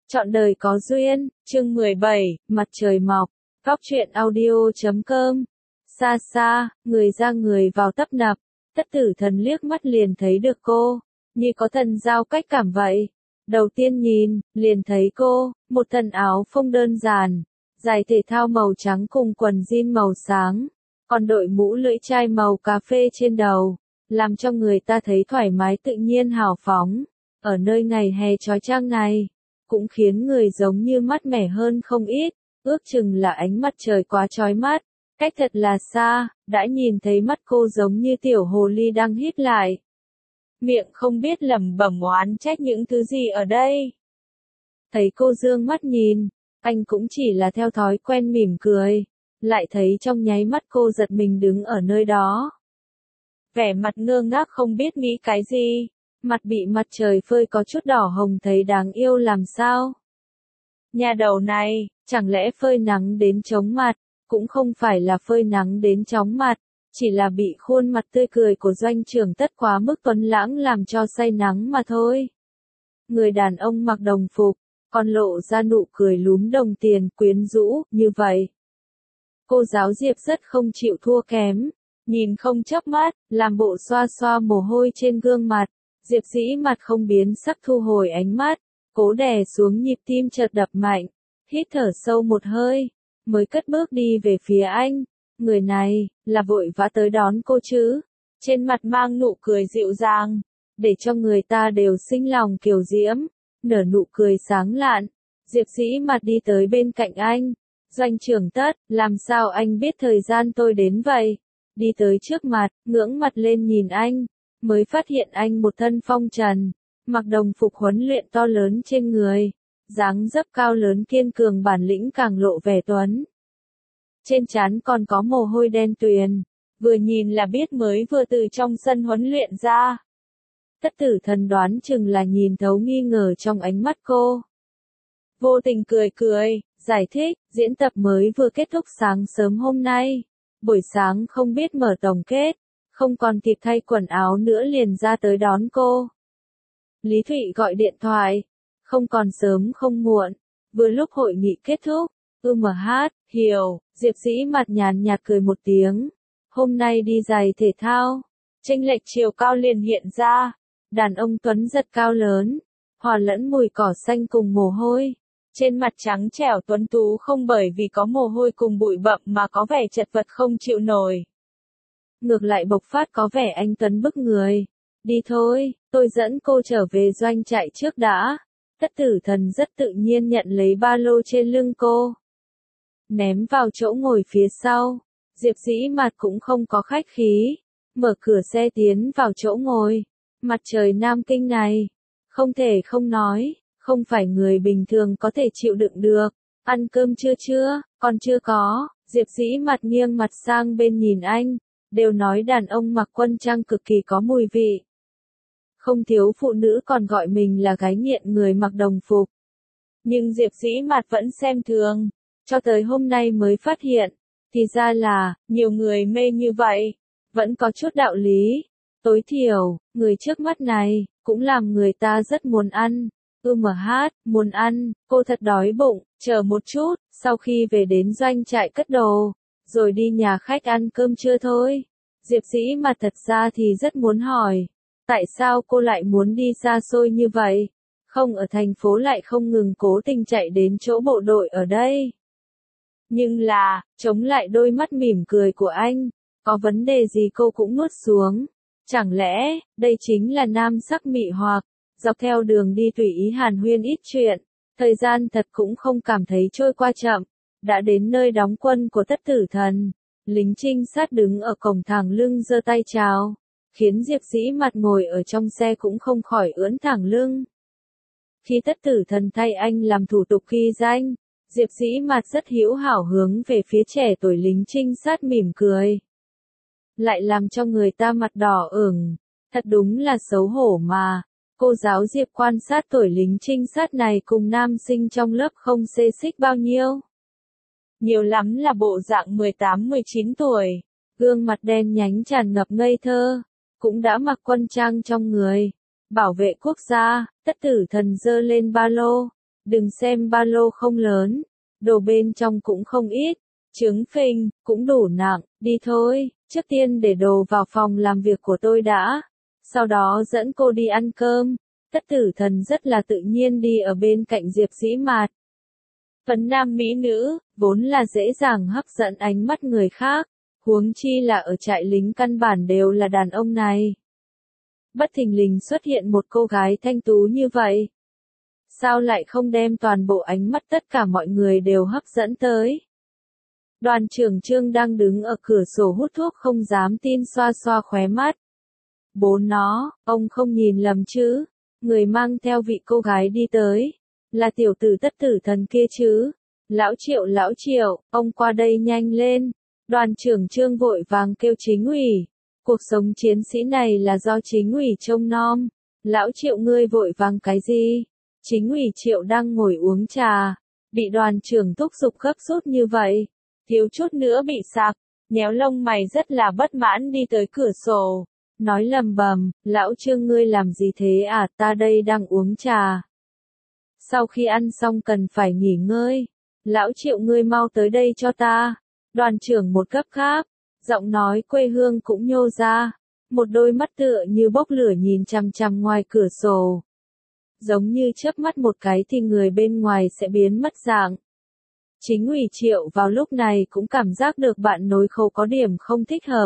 Trọn đời có duyên, chương 17, mặt trời mọc, góc truyện audio.com. Xa xa, người ra người vào tấp nập, Tất Tử Thần liếc mắt liền thấy được cô, như có thần giao cách cảm vậy. Đầu tiên nhìn, liền thấy cô, một thân áo phông đơn giản, giày thể thao màu trắng cùng quần jean màu sáng, còn đội mũ lưỡi chai màu cà phê trên đầu, làm cho người ta thấy thoải mái tự nhiên hào phóng. Ở nơi ngày hè chói chang này, cũng khiến người giống như mát mẻ hơn không ít, ước chừng là ánh mặt trời quá chói mắt, cách thật là xa, đã nhìn thấy mắt cô giống như tiểu hồ ly đang hít lại. Miệng không biết lẩm bẩm oán trách những thứ gì ở đây. Thấy cô dương mắt nhìn, anh cũng chỉ là theo thói quen mỉm cười, lại thấy trong nháy mắt cô giật mình đứng ở nơi đó. Vẻ mặt ngơ ngác không biết nghĩ cái gì. Mặt bị mặt trời phơi có chút đỏ hồng thấy đáng yêu làm sao. Nhà đầu này, chẳng lẽ phơi nắng đến chóng mặt, cũng không phải là phơi nắng đến chóng mặt, chỉ là bị khuôn mặt tươi cười của doanh trưởng Tất quá mức tuấn lãng làm cho say nắng mà thôi. Người đàn ông mặc đồng phục, còn lộ ra nụ cười lúm đồng tiền quyến rũ, như vậy. Cô giáo Diệp rất không chịu thua kém, nhìn không chớp mắt, làm bộ xoa xoa mồ hôi trên gương mặt. Diệp Dĩ mặt không biến sắc thu hồi ánh mắt, cố đè xuống nhịp tim chợt đập mạnh, hít thở sâu một hơi, mới cất bước đi về phía anh. Người này, là vội vã tới đón cô chứ, trên mặt mang nụ cười dịu dàng, để cho người ta đều sinh lòng kiều diễm, nở nụ cười sáng lạn. Diệp Dĩ mặt đi tới bên cạnh anh, doanh trưởng Tất, làm sao anh biết thời gian tôi đến vậy? Đi tới trước mặt, ngưỡng mặt lên nhìn anh. Mới phát hiện anh một thân phong trần, mặc đồng phục huấn luyện to lớn trên người, dáng dấp cao lớn kiên cường bản lĩnh càng lộ vẻ tuấn. Trên trán còn có mồ hôi đen tuyền, vừa nhìn là biết mới vừa từ trong sân huấn luyện ra. Tất Tử Thần đoán chừng là nhìn thấu nghi ngờ trong ánh mắt cô. Vô tình cười cười, giải thích, diễn tập mới vừa kết thúc sáng sớm hôm nay, buổi sáng không biết mở tổng kết. Không còn kịp thay quần áo nữa liền ra tới đón cô. Lý Thụy gọi điện thoại, không còn sớm không muộn, vừa lúc hội nghị kết thúc, hiểu, Diệp Dĩ mặt nhàn nhạt cười một tiếng, hôm nay đi giày thể thao, chênh lệch chiều cao liền hiện ra, đàn ông tuấn giật cao lớn, hòa lẫn mùi cỏ xanh cùng mồ hôi, trên mặt trắng trẻo tuấn tú không bởi vì có mồ hôi cùng bụi bặm mà có vẻ chật vật không chịu nổi. Ngược lại bộc phát có vẻ anh tuấn bức người. Đi thôi, tôi dẫn cô trở về doanh trại trước đã. Tất Tử Thần rất tự nhiên nhận lấy ba lô trên lưng cô, ném vào chỗ ngồi phía sau. Diệp Dĩ mặt cũng không có khách khí, mở cửa xe tiến vào chỗ ngồi. Mặt trời Nam Kinh này, không thể không nói, không phải người bình thường có thể chịu đựng được. Ăn cơm chưa, còn chưa có. Diệp Dĩ mặt nghiêng mặt sang bên nhìn anh. Đều nói đàn ông mặc quân trang cực kỳ có mùi vị. Không thiếu phụ nữ còn gọi mình là gái nghiện người mặc đồng phục. Nhưng Diệp Dĩ mặt vẫn xem thường, cho tới hôm nay mới phát hiện, thì ra là, nhiều người mê như vậy, vẫn có chút đạo lý. Tối thiểu, người trước mắt này, cũng làm người ta rất muốn ăn. Muốn ăn, cô thật đói bụng, chờ một chút, sau khi về đến doanh trại cất đồ. Rồi đi nhà khách ăn cơm trưa thôi. Diệp Dĩ mặt thật ra thì rất muốn hỏi, tại sao cô lại muốn đi xa xôi như vậy? Không ở thành phố lại không ngừng cố tình chạy đến chỗ bộ đội ở đây. Nhưng là, chống lại đôi mắt mỉm cười của anh, có vấn đề gì cô cũng nuốt xuống. Chẳng lẽ, đây chính là nam sắc mị hoặc, dọc theo đường đi tùy ý hàn huyên ít chuyện, thời gian thật cũng không cảm thấy trôi qua chậm. Đã đến nơi đóng quân của Tất Tử Thần, lính trinh sát đứng ở cổng thẳng lưng giơ tay chào, khiến Diệp Dĩ mặt ngồi ở trong xe cũng không khỏi ưỡn thẳng lưng. Khi Tất Tử Thần thay anh làm thủ tục ghi danh, Diệp Dĩ mặt rất hữu hảo hướng về phía trẻ tuổi lính trinh sát mỉm cười. Lại làm cho người ta mặt đỏ ửng, thật đúng là xấu hổ mà. Cô giáo Diệp quan sát tuổi lính trinh sát này cùng nam sinh trong lớp không xê xích bao nhiêu. Nhiều lắm là bộ dạng 18-19 tuổi, gương mặt đen nhánh tràn ngập ngây thơ, cũng đã mặc quân trang trong người. Bảo vệ quốc gia, Tất Tử Thần giơ lên ba lô, Đừng xem ba lô không lớn, đồ bên trong cũng không ít, trứng phình, cũng đủ nặng, đi thôi, trước tiên để đồ vào phòng làm việc của tôi đã, sau đó dẫn cô đi ăn cơm. Tất Tử Thần rất là tự nhiên đi ở bên cạnh Diệp Dĩ Mạt. Phấn nam mỹ nữ, vốn là dễ dàng hấp dẫn ánh mắt người khác, huống chi là ở trại lính căn bản đều là đàn ông này. Bất thình lình xuất hiện một cô gái thanh tú như vậy. Sao lại không đem toàn bộ ánh mắt tất cả mọi người đều hấp dẫn tới? Đoàn trưởng Trương đang đứng ở cửa sổ hút thuốc không dám tin xoa xoa khóe mắt. Bố nó, ông không nhìn lầm chứ? Người mang theo vị cô gái đi tới, là tiểu tử Tất Tử Thần kia chứ? Lão Triệu, ông qua đây nhanh lên. Đoàn trưởng Trương vội vàng kêu chính ủy. Cuộc sống chiến sĩ này là do chính ủy trông nom. Lão Triệu ngươi vội vàng cái gì? Chính ủy Triệu đang ngồi uống trà, bị đoàn trưởng thúc giục gấp rút như vậy, thiếu chút nữa bị sặc, nhéo lông mày rất là bất mãn đi tới cửa sổ, nói lầm bầm, lão Trương ngươi làm gì thế à, ta đây đang uống trà. Sau khi ăn xong cần phải nghỉ ngơi, lão Triệu ngươi mau tới đây cho ta. Đoàn trưởng một cấp khác, giọng nói quê hương cũng nhô ra, một đôi mắt tựa như bốc lửa nhìn chằm chằm ngoài cửa sổ. Giống như chớp mắt một cái thì người bên ngoài sẽ biến mất dạng. Chính ủy Triệu vào lúc này cũng cảm giác được bạn nối khâu có điểm không thích hợp.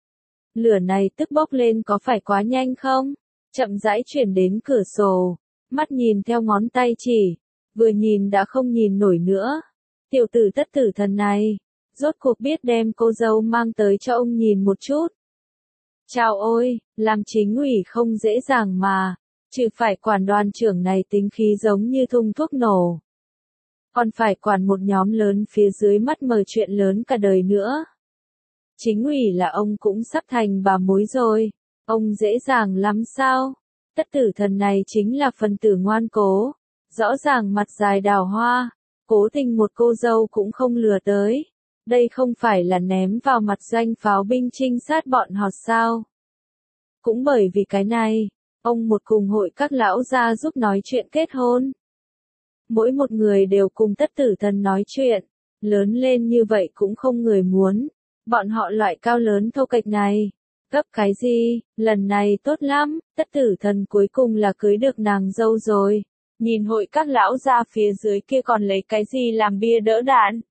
Lửa này tức bốc lên có phải quá nhanh không? Chậm rãi chuyển đến cửa sổ, mắt nhìn theo ngón tay chỉ, vừa nhìn đã không nhìn nổi nữa. Tiểu tử Tất Tử Thần này, rốt cuộc biết đem cô dâu mang tới cho ông nhìn một chút. Chào ôi, làm chính ủy không dễ dàng mà, trừ phải quản đoàn trưởng này tính khí giống như thùng thuốc nổ. Còn phải quản một nhóm lớn phía dưới mắt mờ chuyện lớn cả đời nữa. Chính ủy là ông cũng sắp thành bà mối rồi, ông dễ dàng lắm sao? Tất Tử Thần này chính là phần tử ngoan cố, rõ ràng mặt dài đào hoa, cố tình một cô dâu cũng không lừa tới. Đây không phải là ném vào mặt doanh pháo binh trinh sát bọn họ sao? Cũng bởi vì cái này, ông một cùng hội các lão gia giúp nói chuyện kết hôn. Mỗi một người đều cùng Tất Tử Thần nói chuyện, lớn lên như vậy cũng không người muốn. Bọn họ loại cao lớn thô kệch này, gấp cái gì, lần này tốt lắm, Tất Tử Thần cuối cùng là cưới được nàng dâu rồi. Nhìn hội các lão gia phía dưới kia còn lấy cái gì làm bia đỡ đạn.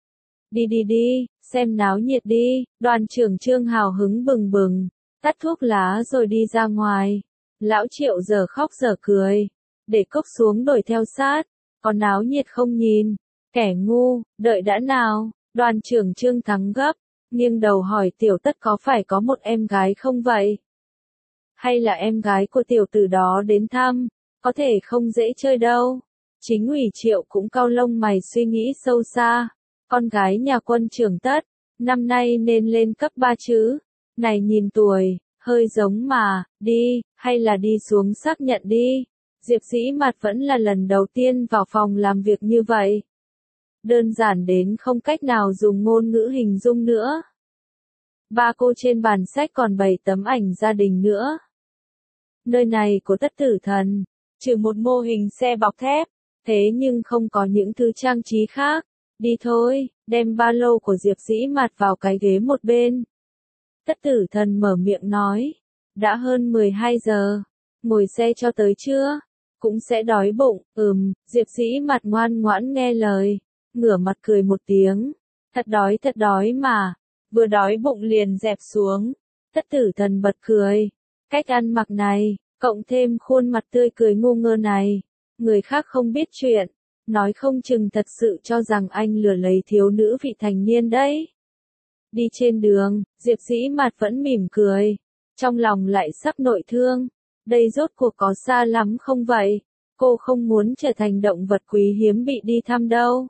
Đi, xem náo nhiệt đi, đoàn trưởng Trương hào hứng bừng bừng, tắt thuốc lá rồi đi ra ngoài. Lão Triệu giờ khóc giờ cười, để cốc xuống đổi theo sát, còn náo nhiệt không nhìn, kẻ ngu, đợi đã nào, đoàn trưởng Trương thắng gấp, nghiêng đầu hỏi tiểu Tất có phải có một em gái không vậy? Hay là em gái của tiểu tử đó đến thăm, có thể không dễ chơi đâu. Chính ủy Triệu cũng cau lông mày suy nghĩ sâu xa, con gái nhà quân trưởng Tất, năm nay nên lên cấp 3 chứ, này nhìn tuổi, hơi giống mà, đi, hay là đi xuống xác nhận đi. Diệp Dĩ Mạt vẫn là lần đầu tiên vào phòng làm việc như vậy. Đơn giản đến không cách nào dùng ngôn ngữ hình dung nữa. Ba cô trên bàn sách còn bày tấm ảnh gia đình nữa. Nơi này của Tất Tử Thần, trừ một mô hình xe bọc thép, thế nhưng không có những thứ trang trí khác. Đi thôi, đem ba lô của Diệp Dĩ Mạt vào cái ghế một bên. Tất Tử Thần mở miệng nói, đã hơn 12 giờ, ngồi xe cho tới chưa? Cũng sẽ đói bụng, Diệp Dĩ Mạt ngoan ngoãn nghe lời, ngửa mặt cười một tiếng, thật đói mà, vừa đói bụng liền dẹp xuống. Tất Tử Thần bật cười, cách ăn mặc này, cộng thêm khuôn mặt tươi cười ngu ngơ này, người khác không biết chuyện, nói không chừng thật sự cho rằng anh lừa lấy thiếu nữ vị thành niên đấy. Đi trên đường, Diệp Dĩ Mạt vẫn mỉm cười, trong lòng lại sắp nội thương, đây rốt cuộc có xa lắm không vậy? Cô không muốn trở thành động vật quý hiếm bị đi thăm đâu.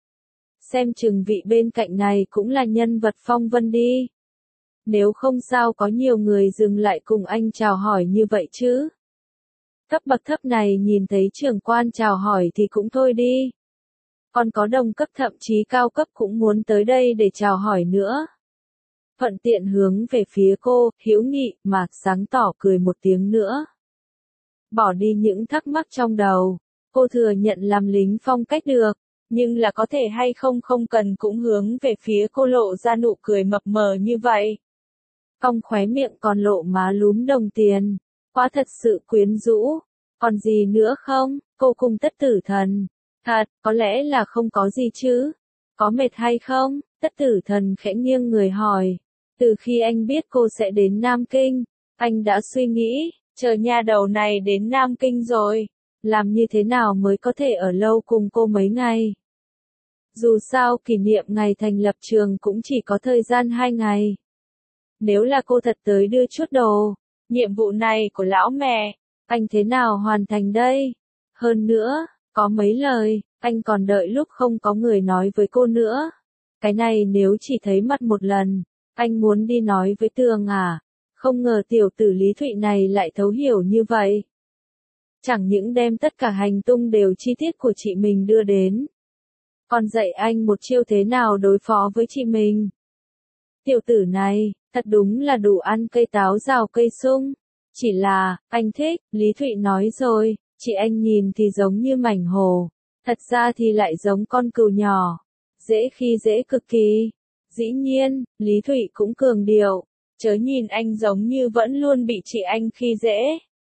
Xem chừng vị bên cạnh này cũng là nhân vật phong vân đi. Nếu không sao có nhiều người dừng lại cùng anh chào hỏi như vậy chứ. Cấp bậc thấp này nhìn thấy trưởng quan chào hỏi thì cũng thôi đi. Còn có đồng cấp thậm chí cao cấp cũng muốn tới đây để chào hỏi nữa. Thuận tiện hướng về phía cô, hữu nghị, mà sáng tỏ cười một tiếng nữa. Bỏ đi những thắc mắc trong đầu, cô thừa nhận làm lính phong cách được, nhưng là có thể hay không không cần cũng hướng về phía cô lộ ra nụ cười mập mờ như vậy. Cong khóe miệng còn lộ má lúm đồng tiền, quá thật sự quyến rũ, còn gì nữa không, cô cùng Tất Tử Thần. Thật, có lẽ là không có gì chứ, có mệt hay không, Tất Tử Thần khẽ nghiêng người hỏi. Từ khi anh biết cô sẽ đến Nam Kinh, anh đã suy nghĩ, chờ nha đầu này đến Nam Kinh rồi, làm như thế nào mới có thể ở lâu cùng cô mấy ngày. Dù sao kỷ niệm ngày thành lập trường cũng chỉ có thời gian 2 ngày. Nếu là cô thật tới đưa chút đồ, nhiệm vụ này của lão mẹ, anh thế nào hoàn thành đây? Hơn nữa, có mấy lời, anh còn đợi lúc không có người nói với cô nữa. Cái này nếu chỉ thấy mặt một lần, anh muốn đi nói với Tường à? Không ngờ tiểu tử Lý Thụy này lại thấu hiểu như vậy. Chẳng những đem tất cả hành tung đều chi tiết của chị mình đưa đến, còn dạy anh một chiêu thế nào đối phó với chị mình. Tiểu tử này, thật đúng là đủ ăn cây táo rào cây sung. Chỉ là, anh thích, Lý Thụy nói rồi, chị anh nhìn thì giống như mảnh hồ, thật ra thì lại giống con cừu nhỏ, dễ khi dễ cực kỳ. Dĩ nhiên, Lý Thụy cũng cường điệu, chớ nhìn anh giống như vẫn luôn bị chị anh khi dễ.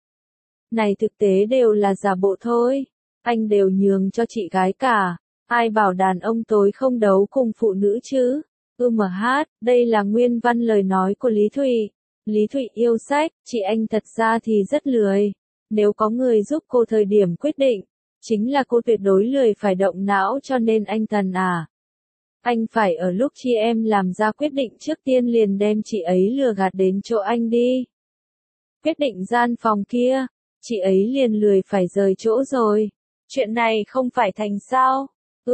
Này thực tế đều là giả bộ thôi, anh đều nhường cho chị gái cả, ai bảo đàn ông tối không đấu cùng phụ nữ chứ. Đây là nguyên văn lời nói của Lý Thụy. Lý Thụy yêu sách, chị anh thật ra thì rất lười. Nếu có người giúp cô thời điểm quyết định, chính là cô tuyệt đối lười phải động não cho nên anh Thần à. Anh phải ở lúc chị em làm ra quyết định trước tiên liền đem chị ấy lừa gạt đến chỗ anh đi. Quyết định gian phòng kia, chị ấy liền lười phải rời chỗ rồi. Chuyện này không phải thành sao?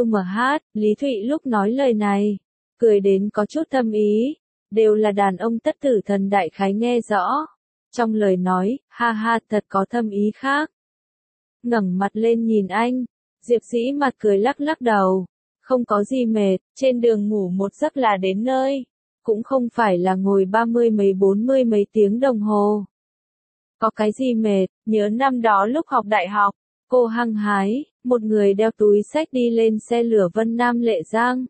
Lý Thụy lúc nói lời này, cười đến có chút thâm ý, đều là đàn ông Tất Tử Thần đại khái nghe rõ. Trong lời nói, ha ha thật có thâm ý khác. Ngẩng mặt lên nhìn anh, Diệp Dĩ mặt cười lắc lắc đầu. Không có gì mệt, trên đường ngủ một giấc là đến nơi. Cũng không phải là ngồi 30 mấy 40 mấy tiếng đồng hồ. Có cái gì mệt, nhớ năm đó lúc học đại học, cô hăng hái, một người đeo túi xách đi lên xe lửa Vân Nam Lệ Giang.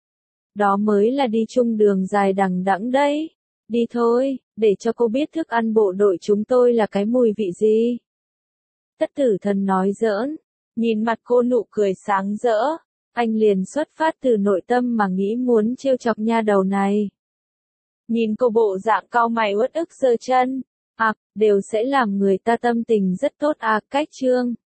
Đó mới là đi chung đường dài đằng đẵng đấy. Đi thôi, để cho cô biết thức ăn bộ đội chúng tôi là cái mùi vị gì. Tất Tử Thần nói giỡn, nhìn mặt cô nụ cười sáng rỡ, anh liền xuất phát từ nội tâm mà nghĩ muốn trêu chọc nha đầu này. Nhìn cô bộ dạng cau mày uất ức giơ chân, đều sẽ làm người ta tâm tình rất tốt cách chương.